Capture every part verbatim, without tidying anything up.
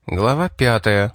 Глава пятая.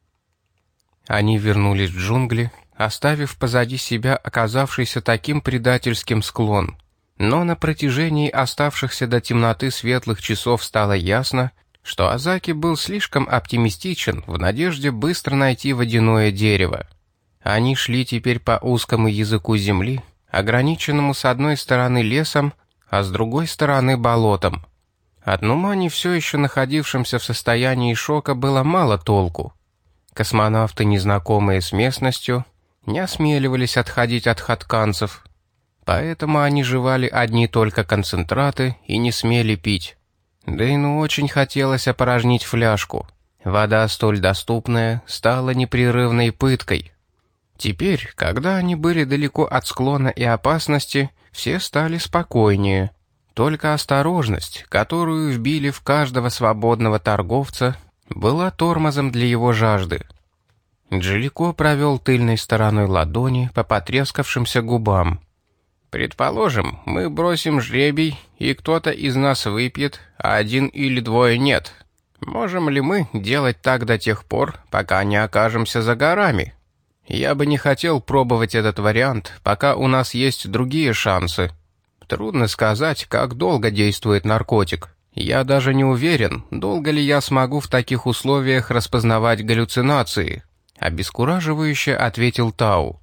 Они вернулись в джунгли, оставив позади себя оказавшийся таким предательским склон. Но на протяжении оставшихся до темноты светлых часов стало ясно, что Азаки был слишком оптимистичен в надежде быстро найти водяное дерево. Они шли теперь по узкому языку земли, ограниченному с одной стороны лесом, а с другой стороны болотом. От Нумани, все еще находившимся в состоянии шока, было мало толку. Космонавты, незнакомые с местностью, не осмеливались отходить от хатканцев, поэтому они жевали одни только концентраты и не смели пить. Дэйну очень хотелось опорожнить фляжку. Вода, столь доступная, стала непрерывной пыткой. Теперь, когда они были далеко от склона и опасности, все стали спокойнее. Только осторожность, которую вбили в каждого свободного торговца, была тормозом для его жажды. Джилико провел тыльной стороной ладони по потрескавшимся губам. «Предположим, мы бросим жребий, и кто-то из нас выпьет, а один или двое нет. Можем ли мы делать так до тех пор, пока не окажемся за горами? Я бы не хотел пробовать этот вариант, пока у нас есть другие шансы. Трудно сказать, как долго действует наркотик. Я даже не уверен, долго ли я смогу в таких условиях распознавать галлюцинации», — обескураживающе ответил Тау.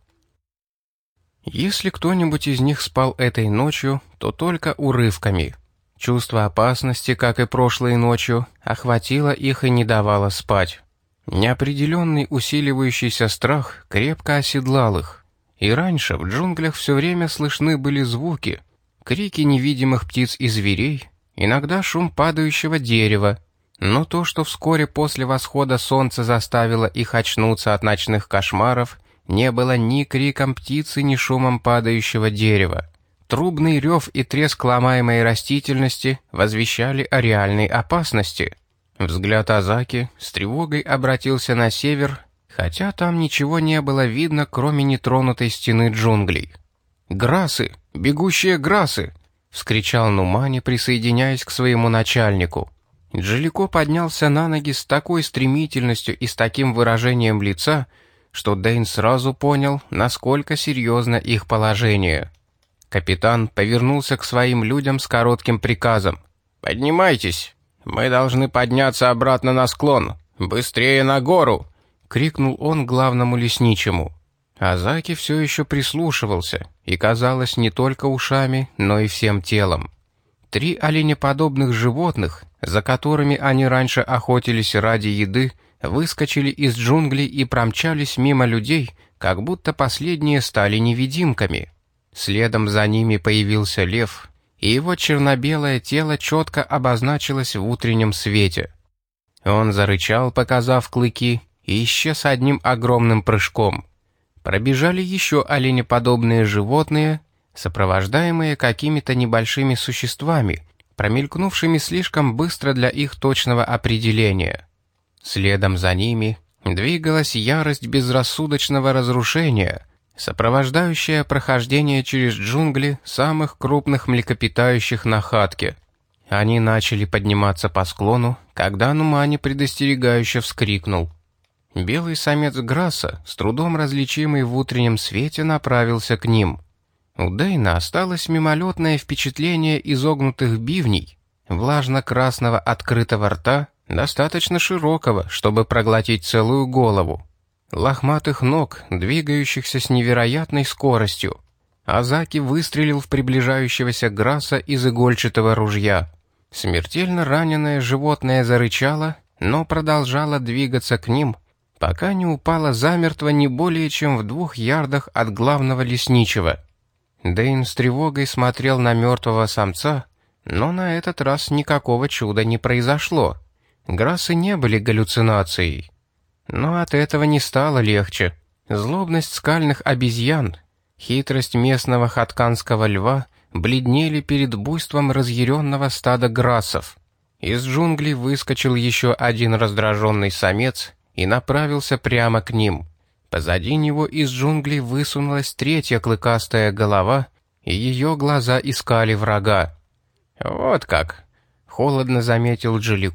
Если кто-нибудь из них спал этой ночью, то только урывками. Чувство опасности, как и прошлой ночью, охватило их и не давало спать. Неопределенный усиливающийся страх крепко оседлал их. И раньше в джунглях все время слышны были звуки, крики невидимых птиц и зверей, иногда шум падающего дерева, но то, что вскоре после восхода солнца заставило их очнуться от ночных кошмаров, не было ни криком птицы, ни шумом падающего дерева. Трубный рев и треск ломаемой растительности возвещали о реальной опасности. Взгляд Азаки с тревогой обратился на север, хотя там ничего не было видно, кроме нетронутой стены джунглей. «Грасы! Бегущие грасы!» — вскричал Нумани, присоединяясь к своему начальнику. Джилико поднялся на ноги с такой стремительностью и с таким выражением лица, что Дэйн сразу понял, насколько серьезно их положение. Капитан повернулся к своим людям с коротким приказом. «Поднимайтесь! Мы должны подняться обратно на склон! Быстрее на гору!» — крикнул он главному лесничему. Азаки все еще прислушивался, и, казалось, не только ушами, но и всем телом. Три оленеподобных животных, за которыми они раньше охотились ради еды, выскочили из джунглей и промчались мимо людей, как будто последние стали невидимками. Следом за ними появился лев, и его черно-белое тело четко обозначилось в утреннем свете. Он зарычал, показав клыки, и исчез одним огромным прыжком. Пробежали еще оленеподобные животные, сопровождаемые какими-то небольшими существами, промелькнувшими слишком быстро для их точного определения. Следом за ними двигалась ярость безрассудочного разрушения, сопровождающая прохождение через джунгли самых крупных млекопитающих на Хатке. Они начали подниматься по склону, когда Нумани предостерегающе вскрикнул. Белый самец Грасса, с трудом различимый в утреннем свете, направился к ним. У Дэйна осталось мимолетное впечатление изогнутых бивней, влажно-красного открытого рта, достаточно широкого, чтобы проглотить целую голову, лохматых ног, двигающихся с невероятной скоростью. Азаки выстрелил в приближающегося Грасса из игольчатого ружья. Смертельно раненое животное зарычало, но продолжало двигаться к ним, пока не упало замертво не более чем в двух ярдах от главного лесничего. Дэйн с тревогой смотрел на мертвого самца, но на этот раз никакого чуда не произошло. Грассы не были галлюцинацией. Но от этого не стало легче. Злобность скальных обезьян, хитрость местного хатканского льва бледнели перед буйством разъяренного стада грассов. Из джунглей выскочил еще один раздраженный самец и направился прямо к ним. Позади него из джунглей высунулась третья клыкастая голова, и ее глаза искали врага. «Вот как!» — холодно заметил Джилико,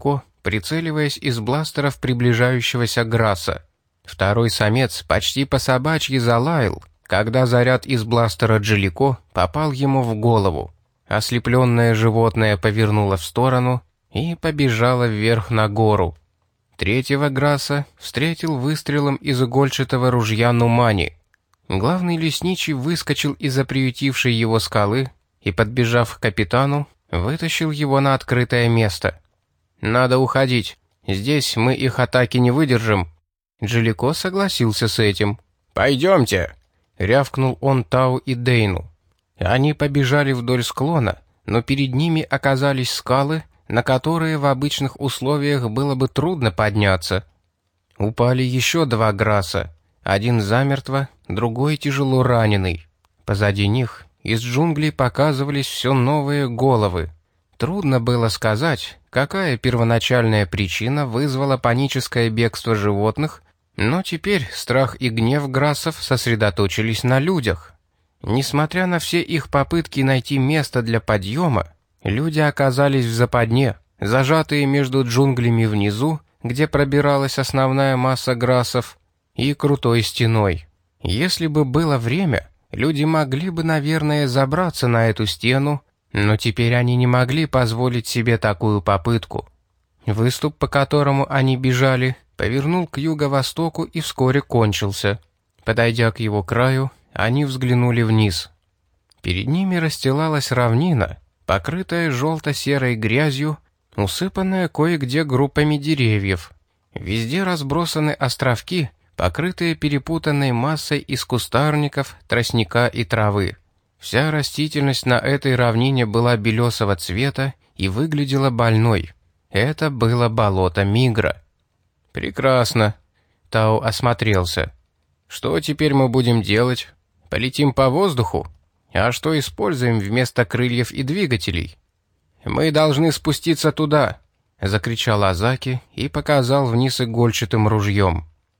прицеливаясь из бластеров приближающегося Грасса. Второй самец почти по-собачьи залаял, когда заряд из бластера Джалико попал ему в голову. Ослепленное животное повернуло в сторону и побежало вверх на гору. Третьего Грасса встретил выстрелом из игольчатого ружья Нумани. Главный лесничий выскочил из-за приютившей его скалы и, подбежав к капитану, вытащил его на открытое место. «Надо уходить. Здесь мы их атаки не выдержим». Джалико согласился с этим. «Пойдемте!» — рявкнул он Тау и Дейну. Они побежали вдоль склона, но перед ними оказались скалы, на которые в обычных условиях было бы трудно подняться. Упали еще два Грасса, один замертво, другой тяжело раненый. Позади них из джунглей показывались все новые головы. Трудно было сказать, какая первоначальная причина вызвала паническое бегство животных, но теперь страх и гнев Грассов сосредоточились на людях. Несмотря на все их попытки найти место для подъема, люди оказались в западне, зажатые между джунглями внизу, где пробиралась основная масса Грассов, и крутой стеной. Если бы было время, люди могли бы, наверное, забраться на эту стену, но теперь они не могли позволить себе такую попытку. Выступ, по которому они бежали, повернул к юго-востоку и вскоре кончился. Подойдя к его краю, они взглянули вниз. Перед ними расстилалась равнина, покрытая желто-серой грязью, усыпанная кое-где группами деревьев. Везде разбросаны островки, покрытые перепутанной массой из кустарников, тростника и травы. Вся растительность на этой равнине была белесого цвета и выглядела больной. Это было болото Мигра. «Прекрасно», — Тау осмотрелся. «Что теперь мы будем делать? Полетим по воздуху? А что используем вместо крыльев и двигателей?» «Мы должны спуститься туда», — закричал Азаки и показал вниз игольчатым ружьем.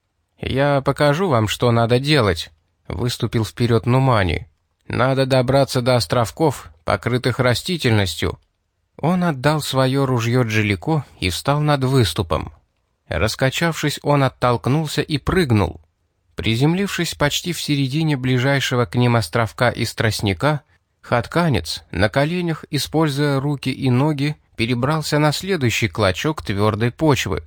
«Я покажу вам, что надо делать», — выступил вперед Нумани. «Надо добраться до островков, покрытых растительностью». Он отдал свое ружье Джалико и встал над выступом. Раскачавшись, он оттолкнулся и прыгнул. Приземлившись почти в середине ближайшего к ним островка из тростника, хатканец, на коленях, используя руки и ноги, перебрался на следующий клочок твердой почвы.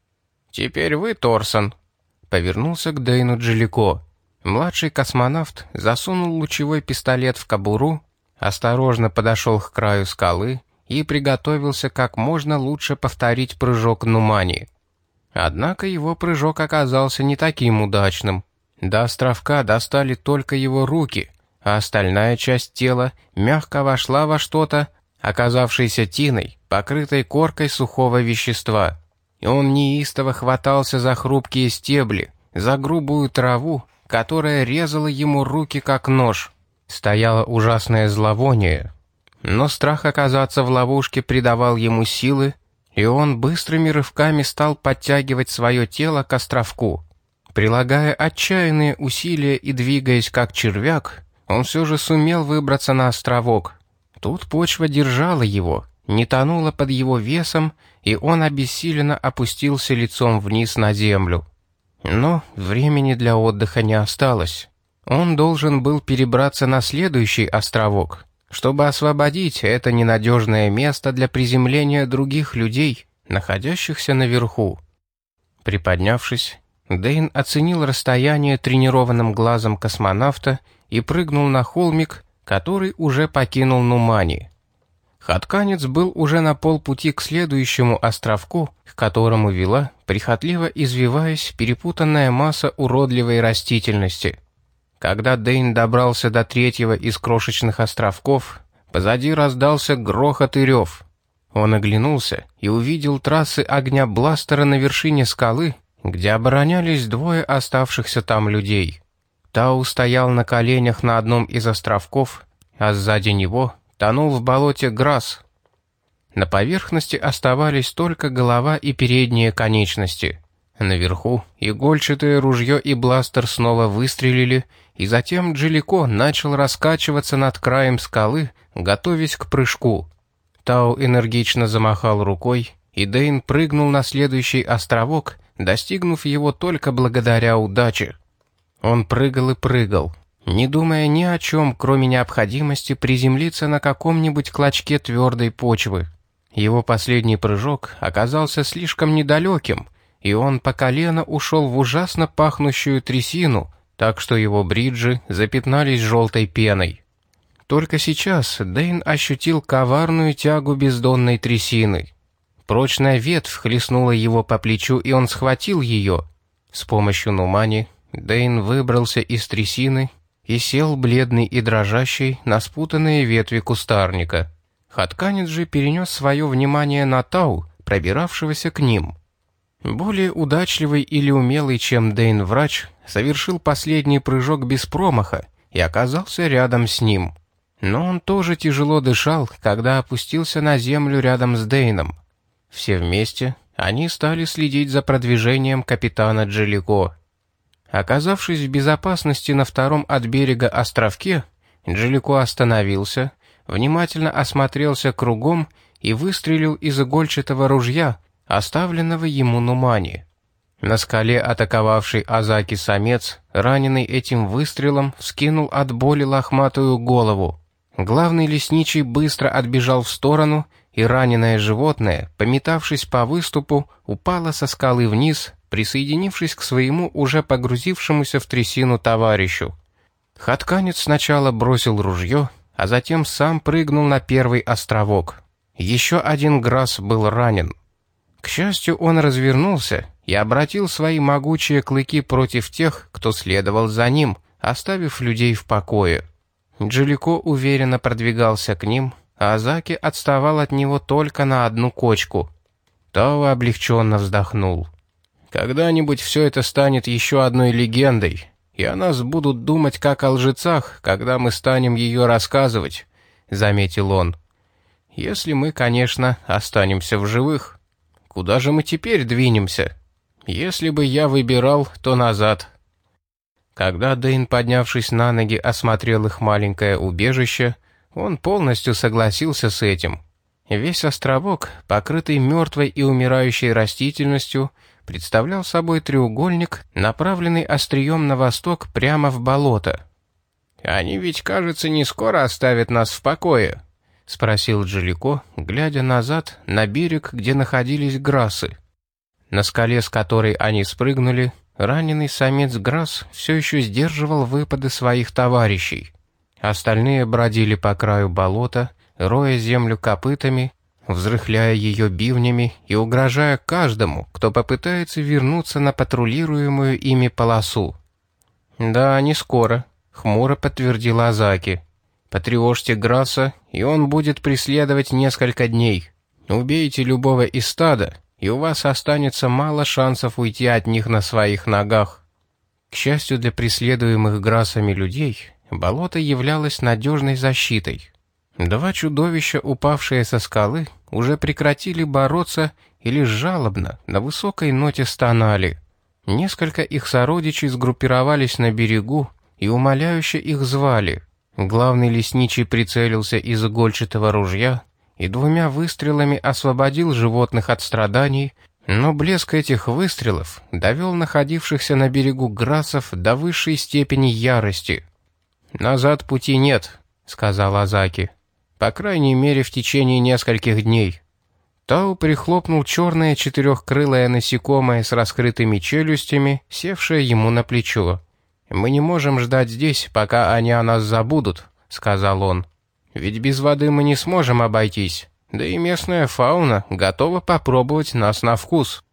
«Теперь вы, Торсон», — повернулся к Дейну Джалико. Младший космонавт засунул лучевой пистолет в кобуру, осторожно подошел к краю скалы и приготовился как можно лучше повторить прыжок Нумани. Однако его прыжок оказался не таким удачным. До островка достали только его руки, а остальная часть тела мягко вошла во что-то, оказавшееся тиной, покрытой коркой сухого вещества. И он неистово хватался за хрупкие стебли, за грубую траву, которая резала ему руки как нож. Стояло ужасное зловоние. Но страх оказаться в ловушке придавал ему силы, и он быстрыми рывками стал подтягивать свое тело к островку. Прилагая отчаянные усилия и двигаясь как червяк, он все же сумел выбраться на островок. Тут почва держала его, не тонула под его весом, и он обессиленно опустился лицом вниз на землю. Но времени для отдыха не осталось. Он должен был перебраться на следующий островок, чтобы освободить это ненадежное место для приземления других людей, находящихся наверху. Приподнявшись, Дейн оценил расстояние тренированным глазом космонавта и прыгнул на холмик, который уже покинул Нумани. Хатканец был уже на полпути к следующему островку, к которому вела, прихотливо извиваясь, перепутанная масса уродливой растительности. Когда Дейн добрался до третьего из крошечных островков, позади раздался грохот и рев. Он оглянулся и увидел трассы огня бластера на вершине скалы, где оборонялись двое оставшихся там людей. Тау стоял на коленях на одном из островков, а сзади него тонул в болоте Грасс. На поверхности оставались только голова и передние конечности. Наверху игольчатое ружье и бластер снова выстрелили, и затем Джалико начал раскачиваться над краем скалы, готовясь к прыжку. Тау энергично замахал рукой, и Дэйн прыгнул на следующий островок, достигнув его только благодаря удаче. Он прыгал и прыгал, не думая ни о чем, кроме необходимости приземлиться на каком-нибудь клочке твердой почвы. Его последний прыжок оказался слишком недалеким, и он по колено ушел в ужасно пахнущую трясину, так что его бриджи запятнались желтой пеной. Только сейчас Дэйн ощутил коварную тягу бездонной трясины. Прочная ветвь хлестнула его по плечу, и он схватил ее. С помощью Нумани Дэйн выбрался из трясины и сел бледный и дрожащий на спутанные ветви кустарника. Хатканец же перенес свое внимание на Тау, пробиравшегося к ним. Более удачливый или умелый, чем Дэйн врач, совершил последний прыжок без промаха и оказался рядом с ним. Но он тоже тяжело дышал, когда опустился на землю рядом с Дэйном. Все вместе они стали следить за продвижением капитана Джалико. Оказавшись в безопасности на втором от берега островке, Джалико остановился, внимательно осмотрелся кругом и выстрелил из игольчатого ружья, оставленного ему Нумани. На скале атаковавший Азаки самец, раненый этим выстрелом, вскинул от боли лохматую голову. Главный лесничий быстро отбежал в сторону, и раненое животное, пометавшись по выступу, упало со скалы вниз, присоединившись к своему уже погрузившемуся в трясину товарищу. Хатканец сначала бросил ружье, а затем сам прыгнул на первый островок. Еще один Грасс был ранен. К счастью, он развернулся и обратил свои могучие клыки против тех, кто следовал за ним, оставив людей в покое. Джалико уверенно продвигался к ним, а Азаки отставал от него только на одну кочку. Тао облегченно вздохнул. «Когда-нибудь все это станет еще одной легендой, и о нас будут думать как о лжецах, когда мы станем ее рассказывать», — заметил он. «Если мы, конечно, останемся в живых. Куда же мы теперь двинемся? Если бы я выбирал, то назад». Когда Дэйн, поднявшись на ноги, осмотрел их маленькое убежище, он полностью согласился с этим. Весь островок, покрытый мертвой и умирающей растительностью, представлял собой треугольник, направленный острием на восток прямо в болото. «Они ведь, кажется, не скоро оставят нас в покое», — спросил Джалико, глядя назад на берег, где находились Грассы. На скале, с которой они спрыгнули, раненый самец Грасс все еще сдерживал выпады своих товарищей. Остальные бродили по краю болота, роя землю копытами, взрыхляя ее бивнями и угрожая каждому, кто попытается вернуться на патрулируемую ими полосу. «Да, не скоро», — хмуро подтвердил Азаки. «Потревожьте Грасса, и он будет преследовать несколько дней. Убейте любого из стада, и у вас останется мало шансов уйти от них на своих ногах». К счастью для преследуемых Грассами людей, болото являлось надежной защитой. Два чудовища, упавшие со скалы, уже прекратили бороться и лишь жалобно, на высокой ноте стонали. Несколько их сородичей сгруппировались на берегу и умоляюще их звали. Главный лесничий прицелился из игольчатого ружья и двумя выстрелами освободил животных от страданий, но блеск этих выстрелов довел находившихся на берегу Грассов до высшей степени ярости. «Назад пути нет», — сказал Азаки. «По крайней мере, в течение нескольких дней». Тау прихлопнул черное четырехкрылое насекомое с раскрытыми челюстями, севшее ему на плечо. «Мы не можем ждать здесь, пока они о нас забудут», — сказал он. «Ведь без воды мы не сможем обойтись, да и местная фауна готова попробовать нас на вкус».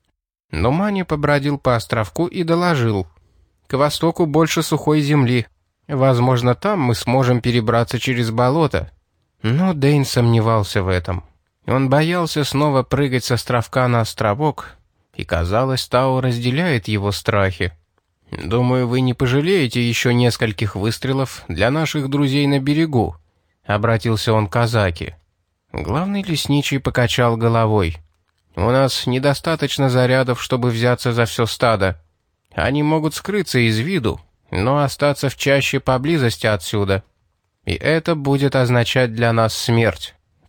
Но Мани побродил по островку и доложил. «К востоку больше сухой земли. Возможно, там мы сможем перебраться через болото». Но Дэйн сомневался в этом. Он боялся снова прыгать с островка на островок, и, казалось, Тао разделяет его страхи. «Думаю, вы не пожалеете еще нескольких выстрелов для наших друзей на берегу», — обратился он к Азаки. Главный лесничий покачал головой. «У нас недостаточно зарядов, чтобы взяться за все стадо. Они могут скрыться из виду, но остаться в чаще поблизости отсюда. И это будет означать для нас смерть.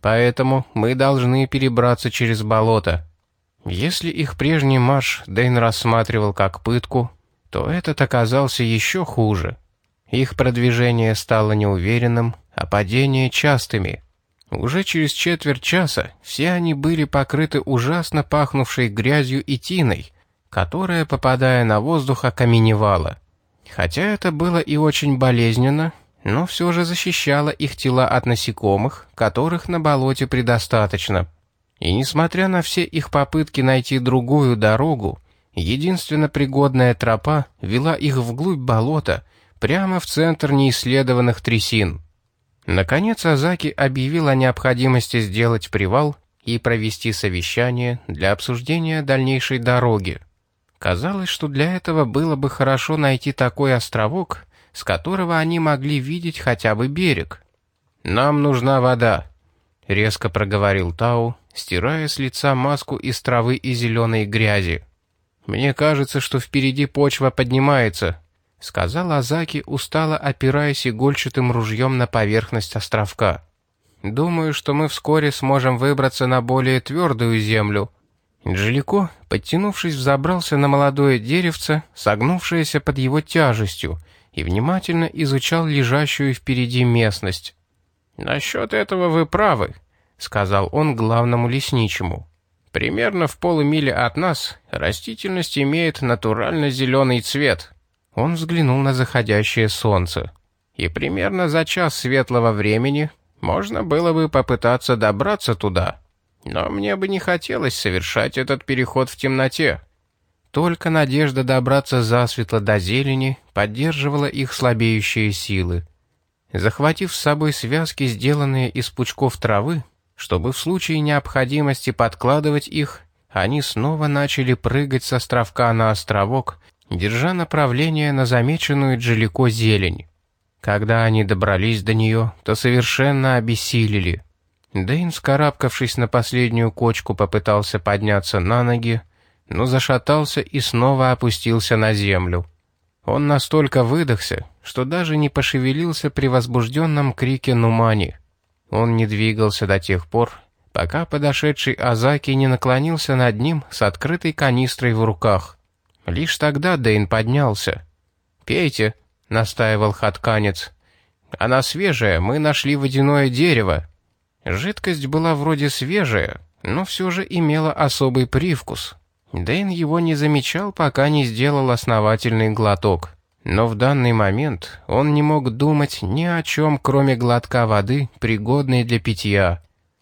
Поэтому мы должны перебраться через болото. Если их прежний марш Дэйн рассматривал как пытку, то этот оказался еще хуже. Их продвижение стало неуверенным, а падения частыми. Уже через четверть часа все они были покрыты ужасно пахнувшей грязью и тиной, которая, попадая на воздух, окаменевала. Хотя это было и очень болезненно, но все же защищало их тела от насекомых, которых на болоте предостаточно. И несмотря на все их попытки найти другую дорогу, единственно пригодная тропа вела их вглубь болота, прямо в центр неисследованных трясин. Наконец Азаки объявил о необходимости сделать привал и провести совещание для обсуждения дальнейшей дороги. Казалось, что для этого было бы хорошо найти такой островок, с которого они могли видеть хотя бы берег. «Нам нужна вода», — резко проговорил Тау, стирая с лица маску из травы и зеленой грязи. «Мне кажется, что впереди почва поднимается», — сказал Азаки, устало опираясь игольчатым ружьем на поверхность островка. «Думаю, что мы вскоре сможем выбраться на более твердую землю». Джилико, подтянувшись, взобрался на молодое деревце, согнувшееся под его тяжестью, и внимательно изучал лежащую впереди местность. «Насчет этого вы правы», — сказал он главному лесничему. «Примерно в полумиле от нас растительность имеет натурально зеленый цвет». Он взглянул на заходящее солнце. «И примерно за час светлого времени можно было бы попытаться добраться туда. Но мне бы не хотелось совершать этот переход в темноте». Только надежда добраться засветло до зелени поддерживала их слабеющие силы. Захватив с собой связки, сделанные из пучков травы, чтобы в случае необходимости подкладывать их, они снова начали прыгать с островка на островок, держа направление на замеченную Джилико зелень. Когда они добрались до нее, то совершенно обессилели. Дэйн, вскарабкавшись на последнюю кочку, попытался подняться на ноги, но зашатался и снова опустился на землю. Он настолько выдохся, что даже не пошевелился при возбужденном крике Нумани. Он не двигался до тех пор, пока подошедший Азаки не наклонился над ним с открытой канистрой в руках. Лишь тогда Дэйн поднялся. «Пейте», — настаивал хатканец. «Она свежая, мы нашли водяное дерево». Жидкость была вроде свежая, но все же имела особый привкус. Дэйн его не замечал, пока не сделал основательный глоток. Но в данный момент он не мог думать ни о чем, кроме глотка воды, пригодной для питья.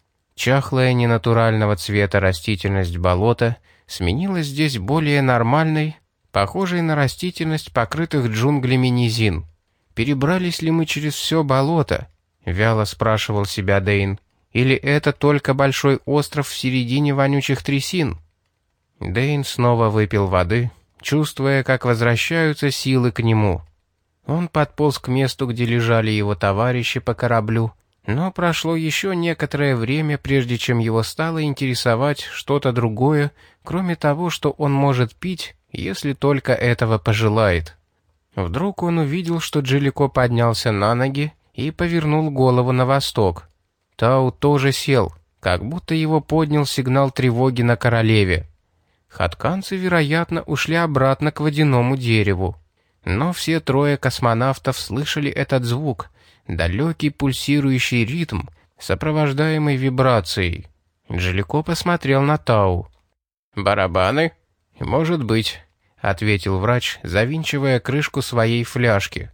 Чахлая ненатурального цвета растительность болота сменилась здесь более нормальной, похожей на растительность покрытых джунглями низин. «Перебрались ли мы через все болото?» — вяло спрашивал себя Дэйн. «Или это только большой остров в середине вонючих трясин?» Дэйн снова выпил воды, чувствуя, как возвращаются силы к нему. Он подполз к месту, где лежали его товарищи по кораблю, но прошло еще некоторое время, прежде чем его стало интересовать что-то другое, кроме того, что он может пить, если только этого пожелает. Вдруг он увидел, что Джилико поднялся на ноги и повернул голову на восток. Тау тоже сел, как будто его поднял сигнал тревоги на королеве. Хатканцы, вероятно, ушли обратно к водяному дереву. Но все трое космонавтов слышали этот звук, далекий пульсирующий ритм, сопровождаемый вибрацией. Джилико посмотрел на Тау. «Барабаны?» «Может быть», — ответил врач, завинчивая крышку своей фляжки.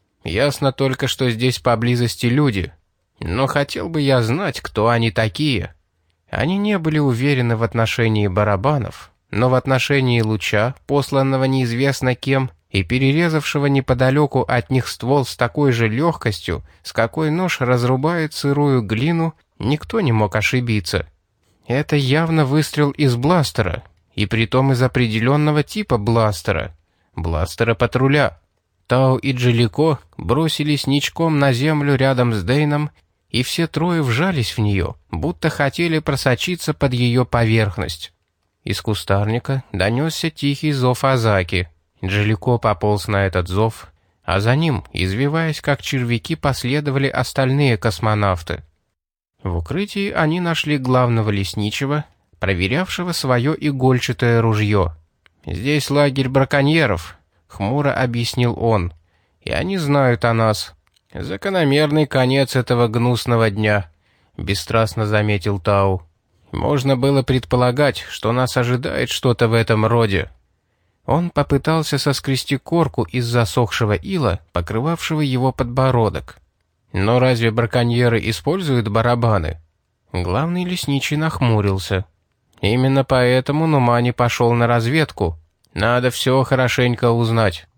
«Ясно только, что здесь поблизости люди. Но хотел бы я знать, кто они такие». Они не были уверены в отношении барабанов, но в отношении луча, посланного неизвестно кем, и перерезавшего неподалеку от них ствол с такой же легкостью, с какой нож разрубает сырую глину, никто не мог ошибиться. Это явно выстрел из бластера, и притом из определенного типа бластера, бластера патруля. Тау и Джилико бросились ничком на землю рядом с Дэйном, и все трое вжались в нее, будто хотели просочиться под ее поверхность. Из кустарника донесся тихий зов Азаки. Джилико пополз на этот зов, а за ним, извиваясь как червяки, последовали остальные космонавты. В укрытии они нашли главного лесничего, проверявшего свое игольчатое ружье. «Здесь лагерь браконьеров», — хмуро объяснил он, — «и они знают о нас. Закономерный конец этого гнусного дня», — бесстрастно заметил Тау. «Можно было предполагать, что нас ожидает что-то в этом роде». Он попытался соскрести корку из засохшего ила, покрывавшего его подбородок. «Но разве браконьеры используют барабаны?» Главный лесничий нахмурился. «Именно поэтому Нумани пошел на разведку. Надо все хорошенько узнать».